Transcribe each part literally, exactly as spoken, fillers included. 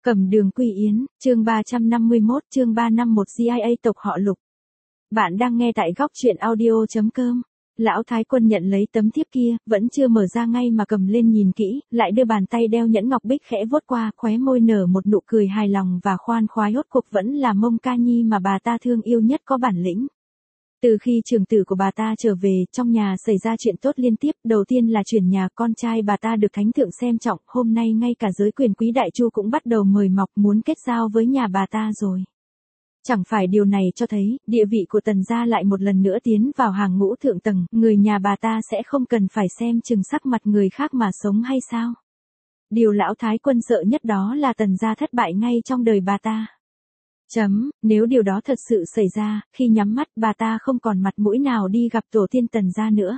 Cẩm Đường Quy Yến, chương ba trăm năm mươi mốt, chương ba trăm năm mươi mốt giê i a tộc họ Lục. Bạn đang nghe tại góc truyện audio chấm com. Lão Thái Quân nhận lấy tấm thiếp kia, vẫn chưa mở ra ngay mà cầm lên nhìn kỹ, lại đưa bàn tay đeo nhẫn ngọc bích khẽ vuốt qua, khóe môi nở một nụ cười hài lòng và khoan khoái, rốt cuộc vẫn là Mông Ca Nhi mà bà ta thương yêu nhất có bản lĩnh. Từ khi trưởng tử của bà ta trở về, trong nhà xảy ra chuyện tốt liên tiếp, đầu tiên là chuyển nhà, con trai bà ta được thánh thượng xem trọng, hôm nay ngay cả giới quyền quý đại chu cũng bắt đầu mời mọc muốn kết giao với nhà bà ta rồi. Chẳng phải điều này cho thấy, địa vị của Tần gia lại một lần nữa tiến vào hàng ngũ thượng tầng, người nhà bà ta sẽ không cần phải xem chừng sắc mặt người khác mà sống hay sao? Điều Lão Thái Quân sợ nhất đó là Tần gia thất bại ngay trong đời bà ta. Chấm, nếu điều đó thật sự xảy ra, khi nhắm mắt bà ta không còn mặt mũi nào đi gặp tổ tiên Tần gia nữa.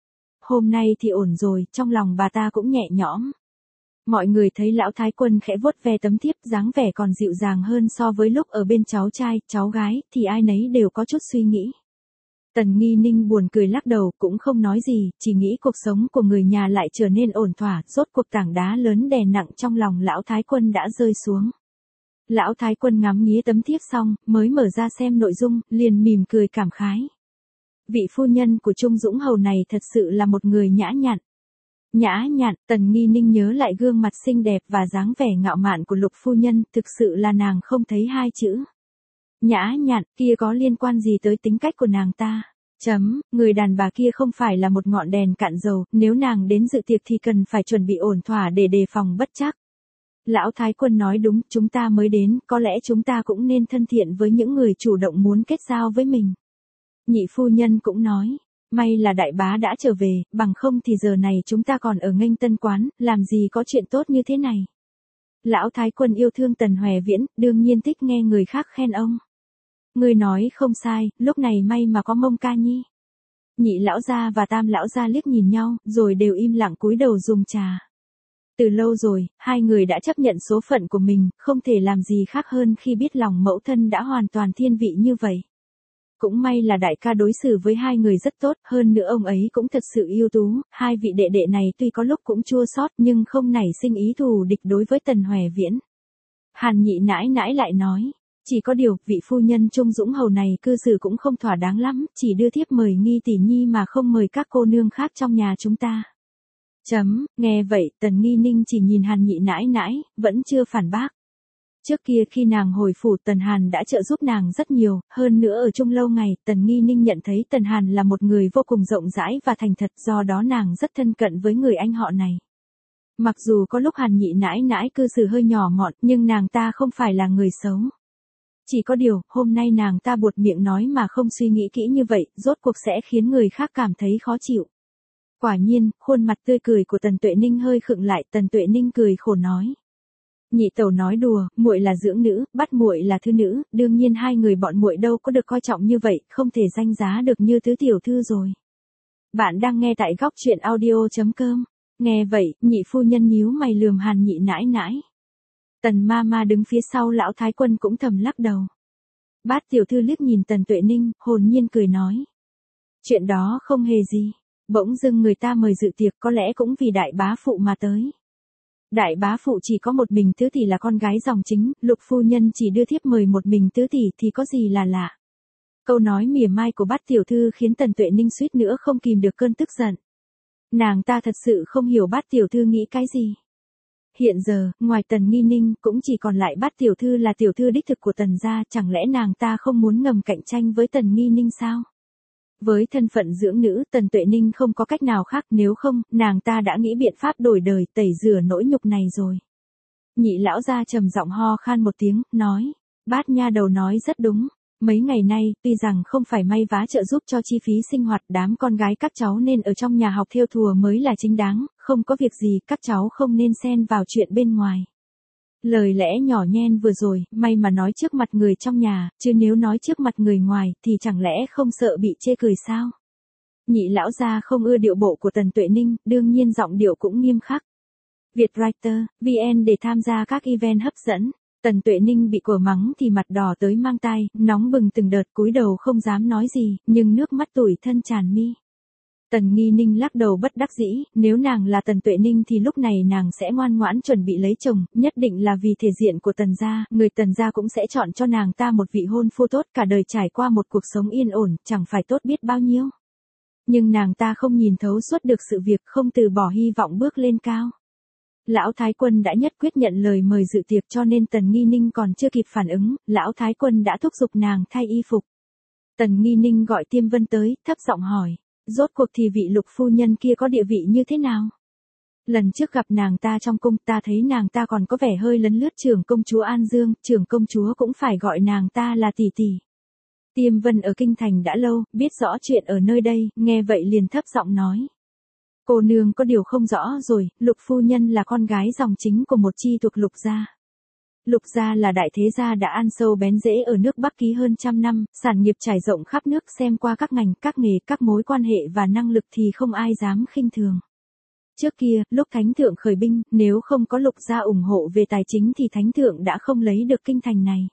Hôm nay thì ổn rồi, trong lòng bà ta cũng nhẹ nhõm. Mọi người thấy Lão Thái Quân khẽ vuốt ve tấm thiếp, dáng vẻ còn dịu dàng hơn so với lúc ở bên cháu trai, cháu gái, thì ai nấy đều có chút suy nghĩ. Tần Nghi Ninh buồn cười lắc đầu, cũng không nói gì, chỉ nghĩ cuộc sống của người nhà lại trở nên ổn thỏa, rốt cuộc tảng đá lớn đè nặng trong lòng Lão Thái Quân đã rơi xuống. Lão Thái Quân ngắm nghía tấm thiếp xong, mới mở ra xem nội dung, liền mỉm cười cảm khái. Vị phu nhân của Trung Dũng Hầu này thật sự là một người nhã nhặn. Nhã nhặn, Tần Nghi Ninh nhớ lại gương mặt xinh đẹp và dáng vẻ ngạo mạn của Lục phu nhân, thực sự là nàng không thấy hai chữ. Nhã nhặn, kia có liên quan gì tới tính cách của nàng ta? Chấm, người đàn bà kia không phải là một ngọn đèn cạn dầu, nếu nàng đến dự tiệc thì cần phải chuẩn bị ổn thỏa để đề phòng bất trắc. Lão Thái Quân nói đúng, chúng ta mới đến, có lẽ chúng ta cũng nên thân thiện với những người chủ động muốn kết giao với mình. Nhị phu nhân cũng nói, may là đại bá đã trở về, bằng không thì giờ này chúng ta còn ở nghênh tân quán, làm gì có chuyện tốt như thế này. Lão Thái Quân yêu thương Tần Hoè Viễn, đương nhiên thích nghe người khác khen ông. Người nói không sai, lúc này may mà có Mông Ca Nhi. Nhị lão gia và tam lão gia liếc nhìn nhau, rồi đều im lặng cúi đầu dùng trà. Từ lâu rồi, hai người đã chấp nhận số phận của mình, không thể làm gì khác hơn khi biết lòng mẫu thân đã hoàn toàn thiên vị như vậy. Cũng may là đại ca đối xử với hai người rất tốt, hơn nữa ông ấy cũng thật sự ưu tú, hai vị đệ đệ này tuy có lúc cũng chua xót nhưng không nảy sinh ý thù địch đối với Tần Hoè Viễn. Hàn Nhị nãi nãi lại nói, chỉ có điều, vị phu nhân Trung Dũng Hầu này cư xử cũng không thỏa đáng lắm, chỉ đưa thiếp mời Nghi tỷ nhi mà không mời các cô nương khác trong nhà chúng ta. Chấm, nghe vậy, Tần Nghi Ninh chỉ nhìn Hàn Nhị nãi nãi, vẫn chưa phản bác. Trước kia khi nàng hồi phủ, Tần Hàn đã trợ giúp nàng rất nhiều, hơn nữa ở chung lâu ngày, Tần Nghi Ninh nhận thấy Tần Hàn là một người vô cùng rộng rãi và thành thật, do đó nàng rất thân cận với người anh họ này. Mặc dù có lúc Hàn Nhị nãi nãi cư xử hơi nhỏ mọn, nhưng nàng ta không phải là người xấu. Chỉ có điều, hôm nay nàng ta buột miệng nói mà không suy nghĩ kỹ như vậy, rốt cuộc sẽ khiến người khác cảm thấy khó chịu. Quả nhiên, khuôn mặt tươi cười của Tần Tuệ Ninh hơi khựng lại, Tần Tuệ Ninh cười khổ nói. Nhị tẩu nói đùa, muội là dưỡng nữ, bắt muội là thư nữ, đương nhiên hai người bọn muội đâu có được coi trọng như vậy, không thể danh giá được như tứ tiểu thư rồi. Bạn đang nghe tại góc truyện audio chấm com. Nghe vậy, nhị phu nhân nhíu mày lườm Hàn Nhị nãi nãi. Tần ma ma đứng phía sau Lão Thái Quân cũng thầm lắc đầu. Bát tiểu thư liếc nhìn Tần Tuệ Ninh, hồn nhiên cười nói. Chuyện đó không hề gì. Bỗng dưng người ta mời dự tiệc, có lẽ cũng vì đại bá phụ mà tới. Đại bá phụ chỉ có một mình tứ tỷ là con gái dòng chính, Lục phu nhân chỉ đưa thiếp mời một mình tứ tỷ thì có gì là lạ. Câu nói mỉa mai của Bát tiểu thư khiến Tần Tuệ Ninh suýt nữa không kìm được cơn tức giận. Nàng ta thật sự không hiểu Bát tiểu thư nghĩ cái gì. Hiện giờ, ngoài Tần Nghi Ninh, cũng chỉ còn lại Bát tiểu thư là tiểu thư đích thực của Tần gia, chẳng lẽ nàng ta không muốn ngầm cạnh tranh với Tần Nghi Ninh sao? Với thân phận dưỡng nữ, Tần Tuệ Ninh không có cách nào khác, nếu không, nàng ta đã nghĩ biện pháp đổi đời, tẩy rửa nỗi nhục này rồi. Nhị lão gia trầm giọng ho khan một tiếng, nói, Bát nha đầu nói rất đúng. Mấy ngày nay, tuy rằng không phải may vá trợ giúp cho chi phí sinh hoạt, đám con gái các cháu nên ở trong nhà học thêu thùa mới là chính đáng, không có việc gì, các cháu không nên xen vào chuyện bên ngoài. Lời lẽ nhỏ nhen vừa rồi, may mà nói trước mặt người trong nhà, chứ nếu nói trước mặt người ngoài, thì chẳng lẽ không sợ bị chê cười sao? Nhị lão gia không ưa điệu bộ của Tần Tuệ Ninh, đương nhiên giọng điệu cũng nghiêm khắc. Vietwriter, vê en để tham gia các event hấp dẫn. Tần Tuệ Ninh bị cổ mắng thì mặt đỏ tới mang tai, nóng bừng từng đợt, cúi đầu không dám nói gì, nhưng nước mắt tủi thân tràn mi. Tần Nghi Ninh lắc đầu bất đắc dĩ, nếu nàng là Tần Tuệ Ninh thì lúc này nàng sẽ ngoan ngoãn chuẩn bị lấy chồng, nhất định là vì thể diện của Tần gia, người Tần gia cũng sẽ chọn cho nàng ta một vị hôn phu tốt, cả đời trải qua một cuộc sống yên ổn, chẳng phải tốt biết bao nhiêu. Nhưng nàng ta không nhìn thấu suốt được sự việc, không từ bỏ hy vọng bước lên cao. Lão Thái Quân đã nhất quyết nhận lời mời dự tiệc, cho nên Tần Nghi Ninh còn chưa kịp phản ứng, Lão Thái Quân đã thúc giục nàng thay y phục. Tần Nghi Ninh gọi Tiêm Vân tới, thấp giọng hỏi, rốt cuộc thì vị Lục phu nhân kia có địa vị như thế nào? Lần trước gặp nàng ta trong cung, ta thấy nàng ta còn có vẻ hơi lấn lướt trưởng công chúa An Dương, trưởng công chúa cũng phải gọi nàng ta là tỷ tỷ. Tiêm Vân ở kinh thành đã lâu, biết rõ chuyện ở nơi đây, nghe vậy liền thấp giọng nói. Cô nương có điều không rõ rồi, Lục phu nhân là con gái dòng chính của một chi thuộc Lục gia. Lục gia là đại thế gia đã ăn sâu bén rễ ở nước Bắc ký hơn trăm năm, sản nghiệp trải rộng khắp nước, xem qua các ngành, các nghề, các mối quan hệ và năng lực thì không ai dám khinh thường. Trước kia, lúc Thánh thượng khởi binh, nếu không có Lục gia ủng hộ về tài chính thì Thánh thượng đã không lấy được kinh thành này.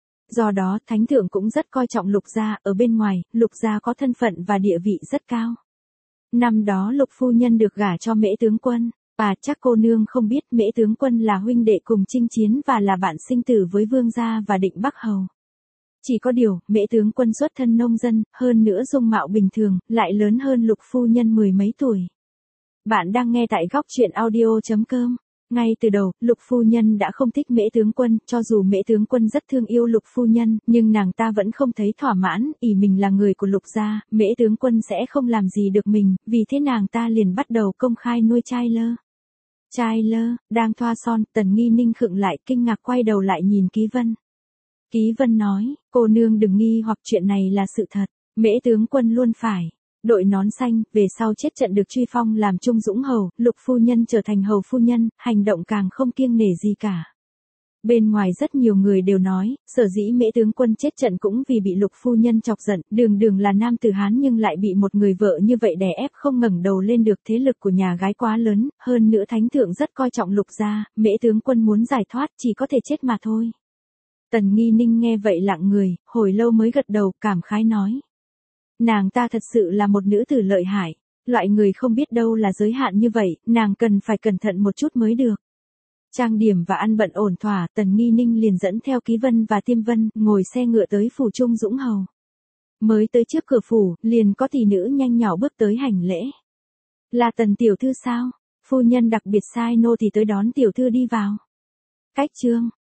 Do đó, Thánh thượng cũng rất coi trọng Lục gia, ở bên ngoài, Lục gia có thân phận và địa vị rất cao. Năm đó Lục phu nhân được gả cho Mễ tướng quân. À, chắc cô nương không biết Mễ tướng quân là huynh đệ cùng chinh chiến và là bạn sinh tử với Vương gia và Định Bắc Hầu. Chỉ có điều, Mễ tướng quân xuất thân nông dân, hơn nữa dung mạo bình thường, lại lớn hơn Lục phu nhân mười mấy tuổi. Bạn đang nghe tại góc truyện audio chấm com. Ngay từ đầu, Lục phu nhân đã không thích Mễ tướng quân, cho dù Mễ tướng quân rất thương yêu Lục phu nhân, nhưng nàng ta vẫn không thấy thỏa mãn, ỷ mình là người của Lục gia, Mễ tướng quân sẽ không làm gì được mình, vì thế nàng ta liền bắt đầu công khai nuôi trai lơ. Trai lơ, đang thoa son, Tần Nghi Ninh khựng lại, kinh ngạc quay đầu lại nhìn Ký Vân. Ký Vân nói, cô nương đừng nghi hoặc chuyện này là sự thật, Mễ tướng quân luôn phải đội nón xanh, về sau chết trận được truy phong làm Trung Dũng hầu, Lục phu nhân trở thành hầu phu nhân, hành động càng không kiêng nể gì cả. Bên ngoài rất nhiều người đều nói, sở dĩ Mễ tướng quân chết trận cũng vì bị Lục phu nhân chọc giận, đường đường là nam tử Hán nhưng lại bị một người vợ như vậy đè ép không ngẩng đầu lên được, thế lực của nhà gái quá lớn, hơn nữa Thánh thượng rất coi trọng Lục gia, Mễ tướng quân muốn giải thoát chỉ có thể chết mà thôi. Tần Nghi Ninh nghe vậy lặng người, hồi lâu mới gật đầu, cảm khái nói. Nàng ta thật sự là một nữ tử lợi hại, loại người không biết đâu là giới hạn như vậy, nàng cần phải cẩn thận một chút mới được. Trang điểm và ăn bận ổn thỏa, Tần Nghi Ninh liền dẫn theo Ký Vân và Tiêm Vân, ngồi xe ngựa tới phủ Trung Dũng hầu. Mới tới trước cửa phủ, liền có tỷ nữ nhanh nhỏ bước tới hành lễ. Là Tần tiểu thư sao? Phu nhân đặc biệt sai nô thì tới đón tiểu thư đi vào. Cách chương